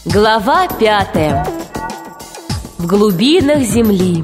Глава 5. В глубинах земли.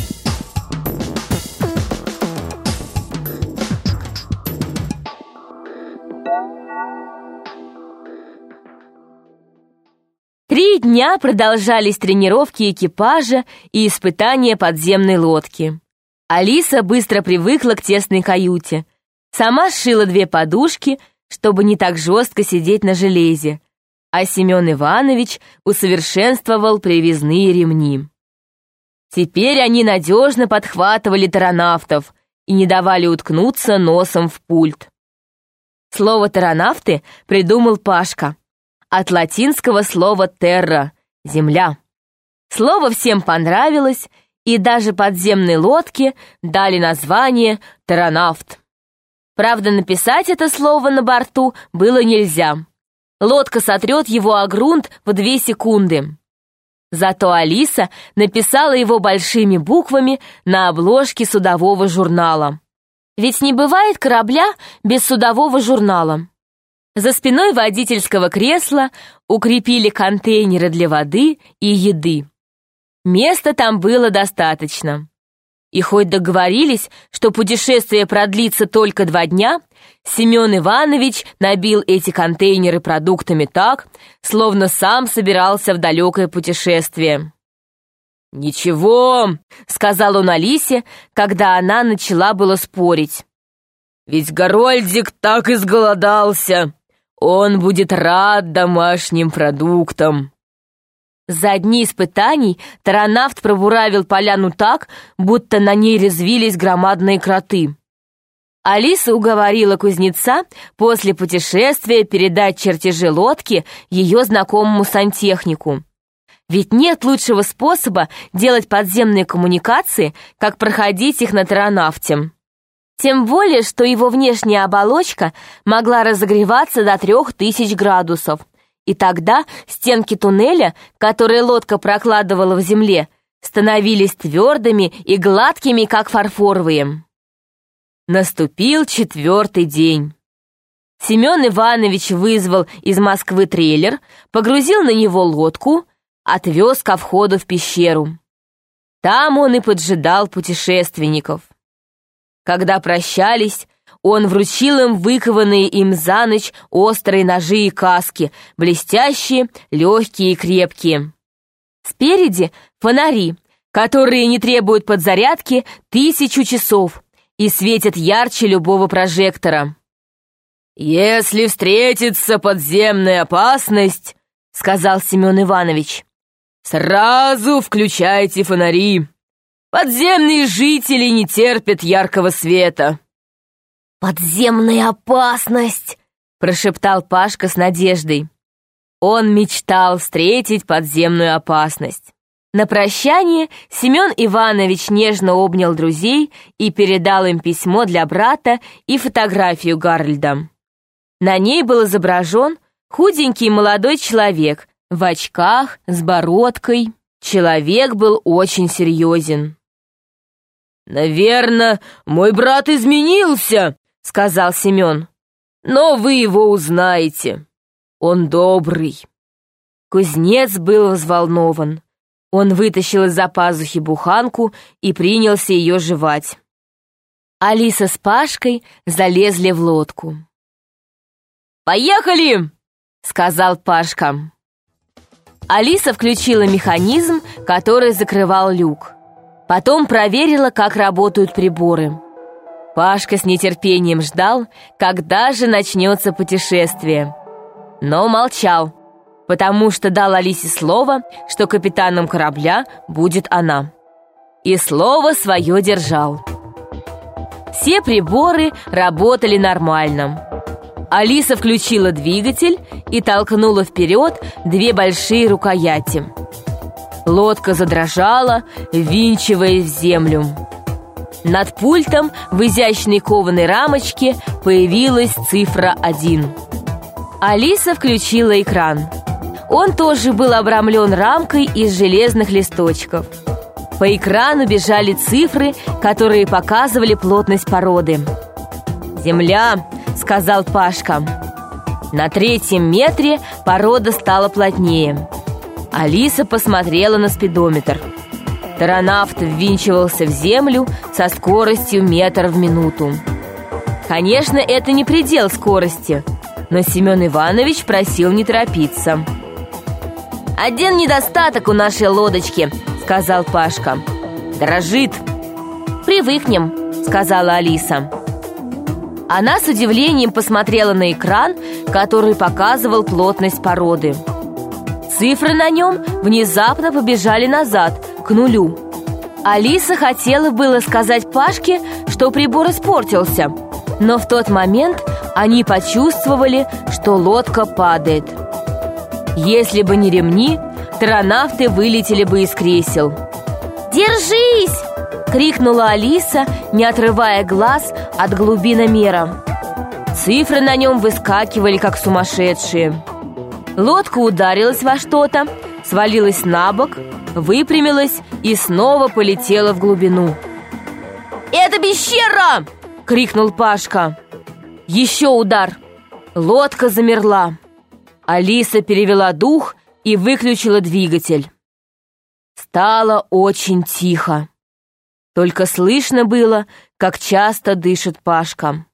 Три дня продолжались тренировки экипажа и испытания подземной лодки. Алиса быстро привыкла к тесной каюте. Сама сшила 2 подушки, чтобы не так жестко сидеть на железе, а Семен Иванович усовершенствовал привязные ремни. Теперь они надежно подхватывали таранавтов и не давали уткнуться носом в пульт. Слово «таранавты» придумал Пашка, от латинского слова «терра» — «земля». Слово всем понравилось, и даже подземной лодке дали название «таранавт». Правда, написать это слово на борту было нельзя. Лодка сотрет его о грунт в 2 секунды. Зато Алиса написала его большими буквами на обложке судового журнала. Ведь не бывает корабля без судового журнала. За спиной водительского кресла укрепили контейнеры для воды и еды. Места там было достаточно. И хоть договорились, что путешествие продлится только 2 дня, Семен Иванович набил эти контейнеры продуктами так, словно сам собирался в далекое путешествие. «Ничего», — сказал он Алисе, когда она начала было спорить. «Ведь Горольдик так изголодался. Он будет рад домашним продуктам». За дни испытаний таранавт пробуравил поляну так, будто на ней резвились громадные кроты. Алиса уговорила кузнеца после путешествия передать чертежи лодки ее знакомому сантехнику. Ведь нет лучшего способа делать подземные коммуникации, как проходить их на таранавте. Тем более, что его внешняя оболочка могла разогреваться до 3000 градусов. И тогда стенки туннеля, которые лодка прокладывала в земле, становились твердыми и гладкими, как фарфоровые. Наступил 4-й день. Семен Иванович вызвал из Москвы трейлер, погрузил на него лодку, отвез ко входу в пещеру. Там он и поджидал путешественников. Когда прощались, он вручил им выкованные им за ночь острые ножи и каски, блестящие, легкие и крепкие. Спереди фонари, которые не требуют подзарядки 1000 часов и светят ярче любого прожектора. «Если встретится подземная опасность, — сказал Семен Иванович, — сразу включайте фонари. Подземные жители не терпят яркого света». «Подземная опасность!» — прошептал Пашка с надеждой. Он мечтал встретить подземную опасность. На прощание Семен Иванович нежно обнял друзей и передал им письмо для брата и фотографию Гарольда. На ней был изображен худенький молодой человек в очках с бородкой. Человек был очень серьезен. «Наверное, мой брат изменился», — сказал Семен. «Но вы его узнаете. Он добрый». Кузнец был взволнован. Он вытащил из-за пазухи буханку и принялся ее жевать. Алиса с Пашкой залезли в лодку. «Поехали!» — сказал Пашка. Алиса включила механизм, который закрывал люк. Потом проверила, как работают приборы. Пашка с нетерпением ждал, когда же начнется путешествие. Но молчал, потому что дал Алисе слово, что капитаном корабля будет она. И слово свое держал. Все приборы работали нормально. Алиса включила двигатель и толкнула вперед 2 большие рукояти. Лодка задрожала, ввинчиваясь в землю. Над пультом в изящной кованой рамочке появилась цифра 1. Алиса включила экран. Он тоже был обрамлен рамкой из железных листочков. По экрану бежали цифры, которые показывали плотность породы. «Земля», — сказал Пашка. На 3-м метре порода стала плотнее. Алиса посмотрела на спидометр. Таранавт ввинчивался в землю со скоростью метр в минуту. Конечно, это не предел скорости, но Семен Иванович просил не торопиться. «Один недостаток у нашей лодочки», — сказал Пашка. «Дрожит». «Привыкнем», — сказала Алиса. Она с удивлением посмотрела на экран, который показывал плотность породы. Цифры на нем внезапно побежали назад, к нулю. Алиса хотела было сказать Пашке, что прибор испортился, но в тот момент они почувствовали, что лодка падает. Если бы не ремни, таранавты вылетели бы из кресел. «Держись!» — крикнула Алиса, не отрывая глаз от глубиномера. Цифры на нем выскакивали, как сумасшедшие. Лодка ударилась во что-то, свалилась на бок, выпрямилась и снова полетела в глубину. «Это пещера!» — крикнул Пашка. Еще удар. Лодка замерла. Алиса перевела дух и выключила двигатель. Стало очень тихо. Только слышно было, как часто дышит Пашка.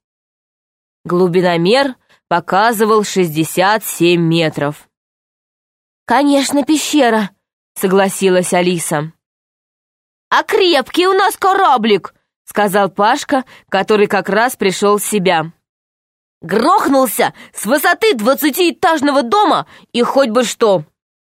Глубиномер показывал 67 метров. «Конечно, пещера», — согласилась Алиса. «А крепкий у нас кораблик», — сказал Пашка, который как раз пришел в себя. «Грохнулся с высоты 20-этажного дома и хоть бы что».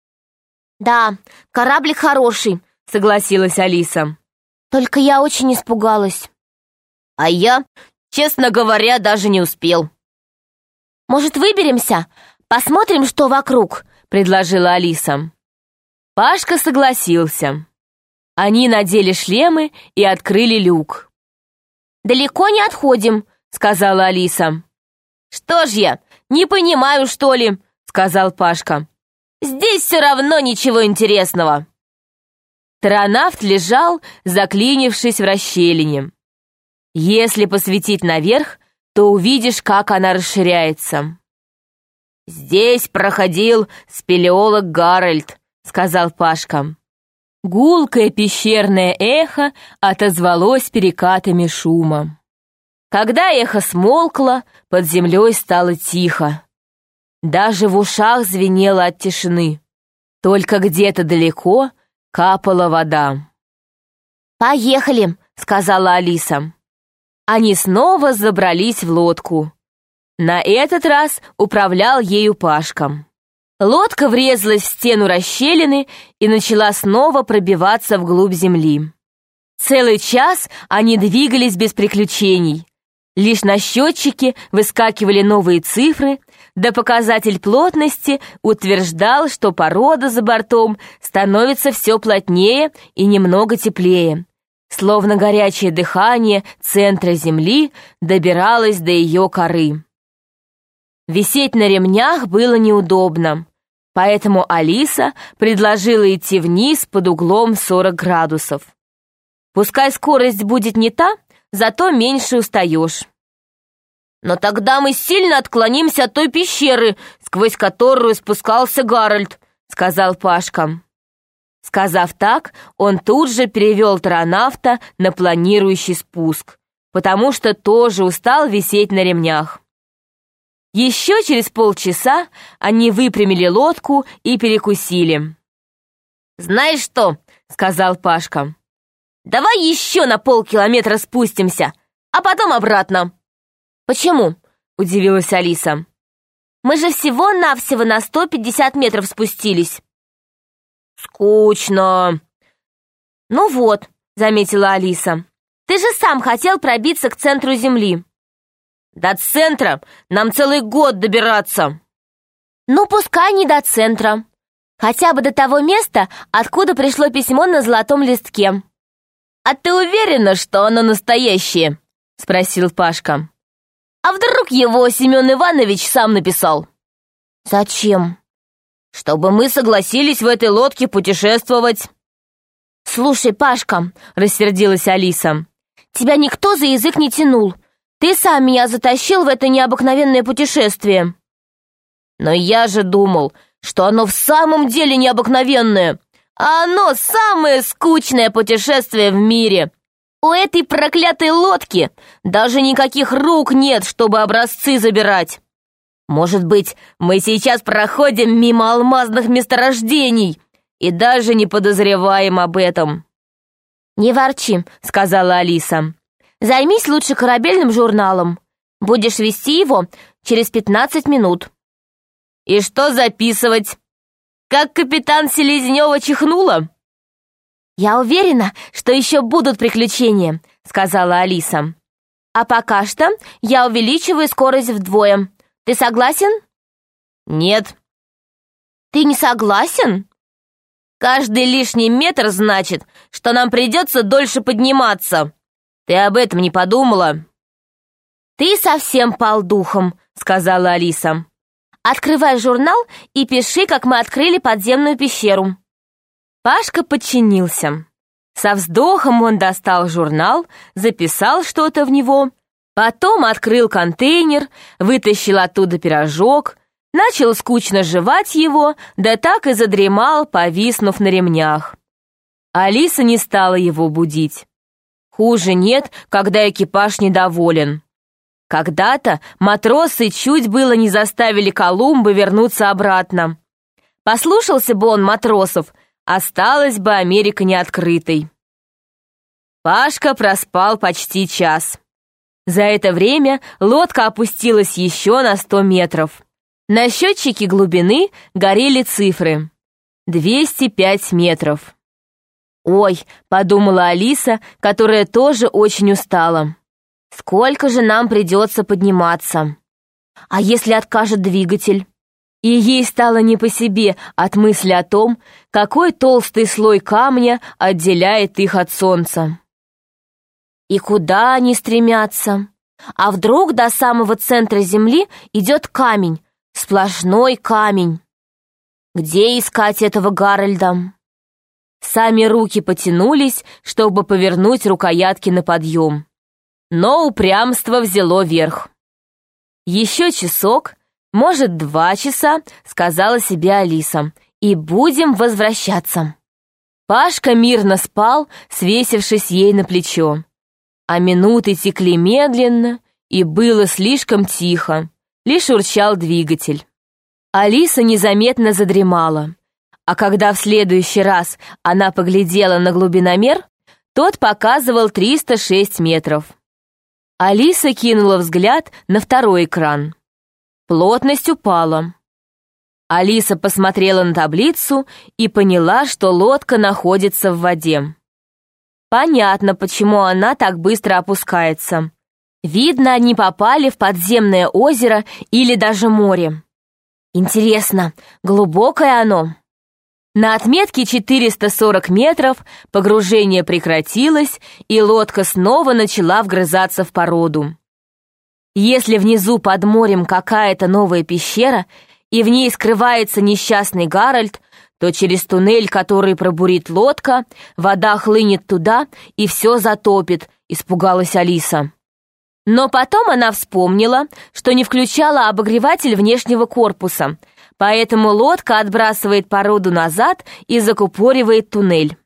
«Да, кораблик хороший», — согласилась Алиса. «Только я очень испугалась». «А я, честно говоря, даже не успел». «Может, выберемся? Посмотрим, что вокруг», — предложила Алиса. Пашка согласился. Они надели шлемы и открыли люк. «Далеко не отходим», — сказала Алиса. «Что ж я, не понимаю, что ли?» — сказал Пашка. «Здесь все равно ничего интересного». Таранавт лежал, заклинившись в расщелине. Если посветить наверх, то увидишь, как она расширяется. «Здесь проходил спелеолог Гарольд», — сказал Пашка. Гулкое пещерное эхо отозвалось перекатами шума. Когда эхо смолкло, под землей стало тихо. Даже в ушах звенело от тишины. Только где-то далеко капала вода. «Поехали», — сказала Алиса. Они снова забрались в лодку. На этот раз управлял ею Пашка. Лодка врезалась в стену расщелины и начала снова пробиваться вглубь земли. Целый час они двигались без приключений. Лишь на счетчике выскакивали новые цифры, да показатель плотности утверждал, что порода за бортом становится все плотнее и немного теплее, словно горячее дыхание центра Земли добиралось до ее коры. Висеть на ремнях было неудобно, поэтому Алиса предложила идти вниз под углом 40 градусов. Пускай скорость будет не та, зато меньше устаешь. «Но тогда мы сильно отклонимся от той пещеры, сквозь которую спускался Гарольд», — сказал Пашка. Сказав так, он тут же перевел таранавта на планирующий спуск, потому что тоже устал висеть на ремнях. Еще через полчаса они выпрямили лодку и перекусили. «Знаешь что?» — сказал Пашка. «Давай еще на полкилометра спустимся, а потом обратно». «Почему?» — удивилась Алиса. «Мы же всего-навсего на 150 метров спустились». «Скучно». «Ну вот», — заметила Алиса, «ты же сам хотел пробиться к центру Земли». «До центра нам целый год добираться». «Ну, пускай не до центра. Хотя бы до того места, откуда пришло письмо на золотом листке». «А ты уверена, что оно настоящее?» — спросил Пашка. «А вдруг его Семен Иванович сам написал?» «Зачем?» «Чтобы мы согласились в этой лодке путешествовать». «Слушай, Пашка», — рассердилась Алиса, «тебя никто за язык не тянул. Ты сам меня затащил в это необыкновенное путешествие». «Но я же думал, что оно в самом деле необыкновенное. А оно самое скучное путешествие в мире. У этой проклятой лодки даже никаких рук нет, чтобы образцы забирать. Может быть, мы сейчас проходим мимо алмазных месторождений и даже не подозреваем об этом. «Не ворчи», — сказала Алиса. «Займись лучше корабельным журналом. Будешь вести его через 15 минут». «И что записывать? Как капитан Селезнева чихнула?» «Я уверена, что еще будут приключения», — сказала Алиса. «А пока что я увеличиваю скорость вдвое. Ты согласен?» «Нет». «Ты не согласен?» «Каждый лишний метр значит, что нам придется дольше подниматься. Ты об этом не подумала?» «Ты совсем пал духом», — сказала Алиса. «Открывай журнал и пиши, как мы открыли подземную пещеру». Пашка подчинился. Со вздохом он достал журнал, записал что-то в него, потом открыл контейнер, вытащил оттуда пирожок, начал скучно жевать его, да так и задремал, повиснув на ремнях. Алиса не стала его будить. Хуже нет, когда экипаж недоволен. Когда-то матросы чуть было не заставили Колумба вернуться обратно. Послушался бы он матросов, осталась бы Америка неоткрытой. Пашка проспал почти час. За это время лодка опустилась еще на 100 метров. На счетчике глубины горели цифры. 205 метров. «Ой», — подумала Алиса, которая тоже очень устала. «Сколько же нам придется подниматься? А если откажет двигатель?» И ей стало не по себе от мысли о том, какой толстый слой камня отделяет их от солнца. И куда они стремятся? А вдруг до самого центра Земли идет камень, сплошной камень? Где искать этого Гарольда? Сами руки потянулись, чтобы повернуть рукоятки на подъем. Но упрямство взяло верх. «Еще часок, может, 2 часа», — сказала себе Алиса, «и будем возвращаться». Пашка мирно спал, свесившись ей на плечо. А минуты текли медленно, и было слишком тихо, лишь урчал двигатель. Алиса незаметно задремала, а когда в следующий раз она поглядела на глубиномер, тот показывал 306 метров. Алиса кинула взгляд на второй экран. Плотность упала. Алиса посмотрела на таблицу и поняла, что лодка находится в воде. Понятно, почему она так быстро опускается. Видно, они попали в подземное озеро или даже море. Интересно, глубокое оно? На отметке 440 метров погружение прекратилось, и лодка снова начала вгрызаться в породу. Если внизу под морем какая-то новая пещера, и в ней скрывается несчастный Гарольд, то через туннель, который пробурит лодка, вода хлынет туда и все затопит, испугалась Алиса. Но потом она вспомнила, что не включала обогреватель внешнего корпуса, поэтому лодка отбрасывает породу назад и закупоривает туннель.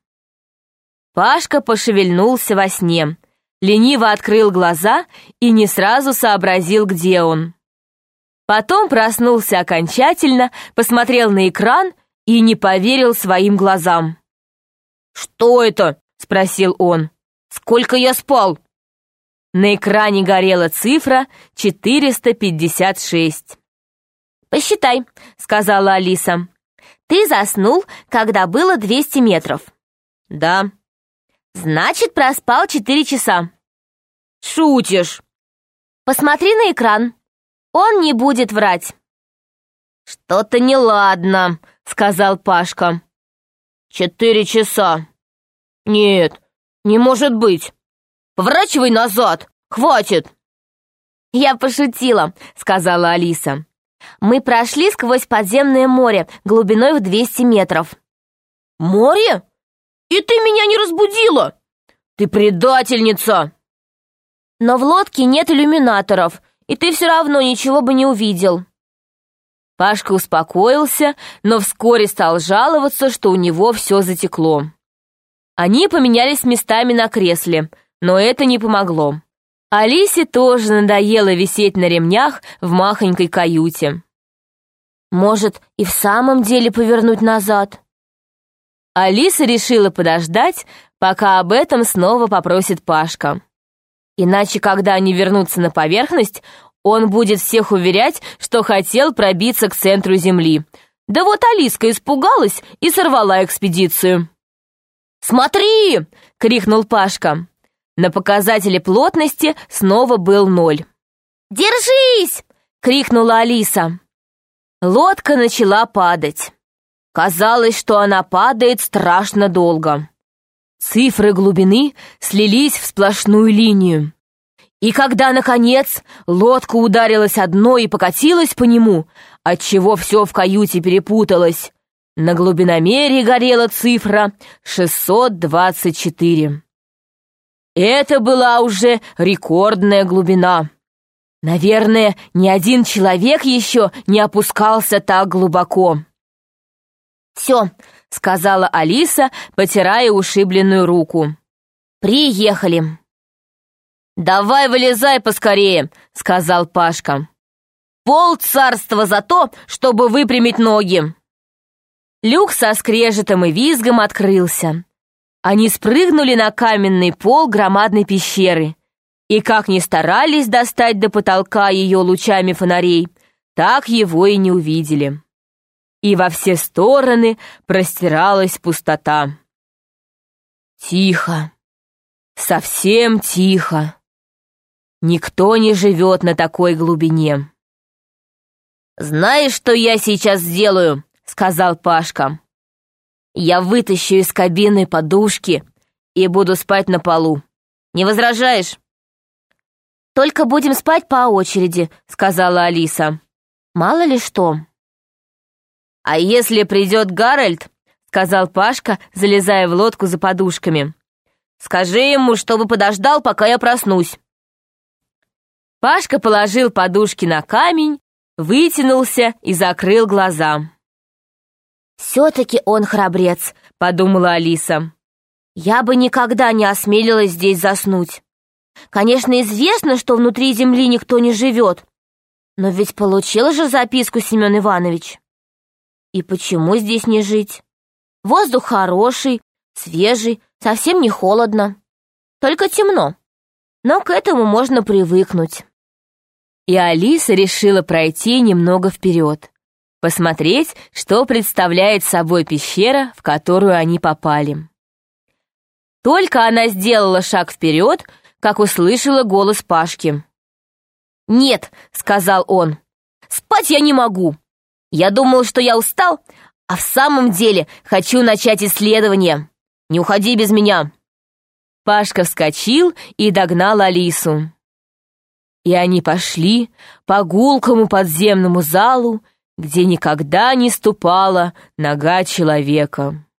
Пашка пошевельнулся во сне, лениво открыл глаза и не сразу сообразил, где он. Потом проснулся окончательно, посмотрел на экран и не поверил своим глазам. «Что это?» — спросил он. «Сколько я спал?» На экране горела цифра 456. «Посчитай», — сказала Алиса. «Ты заснул, когда было 200 метров». «Да». «Значит, проспал 4 часа». «Шутишь?» «Посмотри на экран. Он не будет врать». «Что-то неладно», — сказал Пашка. 4 часа. Нет, не может быть. Поворачивай назад, хватит». «Я пошутила», — сказала Алиса. «Мы прошли сквозь подземное море глубиной в 200 метров». «Море? И ты меня не разбудила? Ты предательница!» «Но в лодке нет иллюминаторов, и ты все равно ничего бы не увидел». Пашка успокоился, но вскоре стал жаловаться, что у него все затекло. Они поменялись местами на кресле, но это не помогло. Алисе тоже надоело висеть на ремнях в махонькой каюте. «Может, и в самом деле повернуть назад?» Алиса решила подождать, пока об этом снова попросит Пашка. Иначе, когда они вернутся на поверхность, он будет всех уверять, что хотел пробиться к центру Земли. Да вот Алиска испугалась и сорвала экспедицию. «Смотри!» — крикнул Пашка. На показателе плотности снова был 0. «Держись!» — крикнула Алиса. Лодка начала падать. Казалось, что она падает страшно долго. Цифры глубины слились в сплошную линию. И когда, наконец, лодка ударилась о дно и покатилась по нему, отчего все в каюте перепуталось, на глубиномере горела цифра 624. Это была уже рекордная глубина. Наверное, ни один человек еще не опускался так глубоко. «Все», — сказала Алиса, потирая ушибленную руку. «Приехали». «Давай вылезай поскорее», — сказал Пашка. «Полцарства за то, чтобы выпрямить ноги». Люк со скрежетом и визгом открылся. Они спрыгнули на каменный пол громадной пещеры, и как ни старались достать до потолка ее лучами фонарей, так его и не увидели. И во все стороны простиралась пустота. Тихо, совсем тихо. Никто не живет на такой глубине. «Знаешь, что я сейчас сделаю?» — сказал Пашка. «Я вытащу из кабины подушки и буду спать на полу. Не возражаешь?» «Только будем спать по очереди», — сказала Алиса. «Мало ли что». «А если придет Гарольд?» — сказал Пашка, залезая в лодку за подушками. «Скажи ему, чтобы подождал, пока я проснусь». Пашка положил подушки на камень, вытянулся и закрыл глаза. «Все-таки он храбрец», — подумала Алиса. «Я бы никогда не осмелилась здесь заснуть. Конечно, известно, что внутри земли никто не живет, но ведь получил же записку Семен Иванович. И почему здесь не жить? Воздух хороший, свежий, совсем не холодно. Только темно, но к этому можно привыкнуть». И Алиса решила пройти немного вперед, посмотреть, что представляет собой пещера, в которую они попали. Только она сделала шаг вперед, как услышала голос Пашки. «Нет», — сказал он, — «спать я не могу. Я думал, что я устал, а в самом деле хочу начать исследование. Не уходи без меня». Пашка вскочил и догнал Алису. И они пошли по гулкому подземному залу, где никогда не ступала нога человека.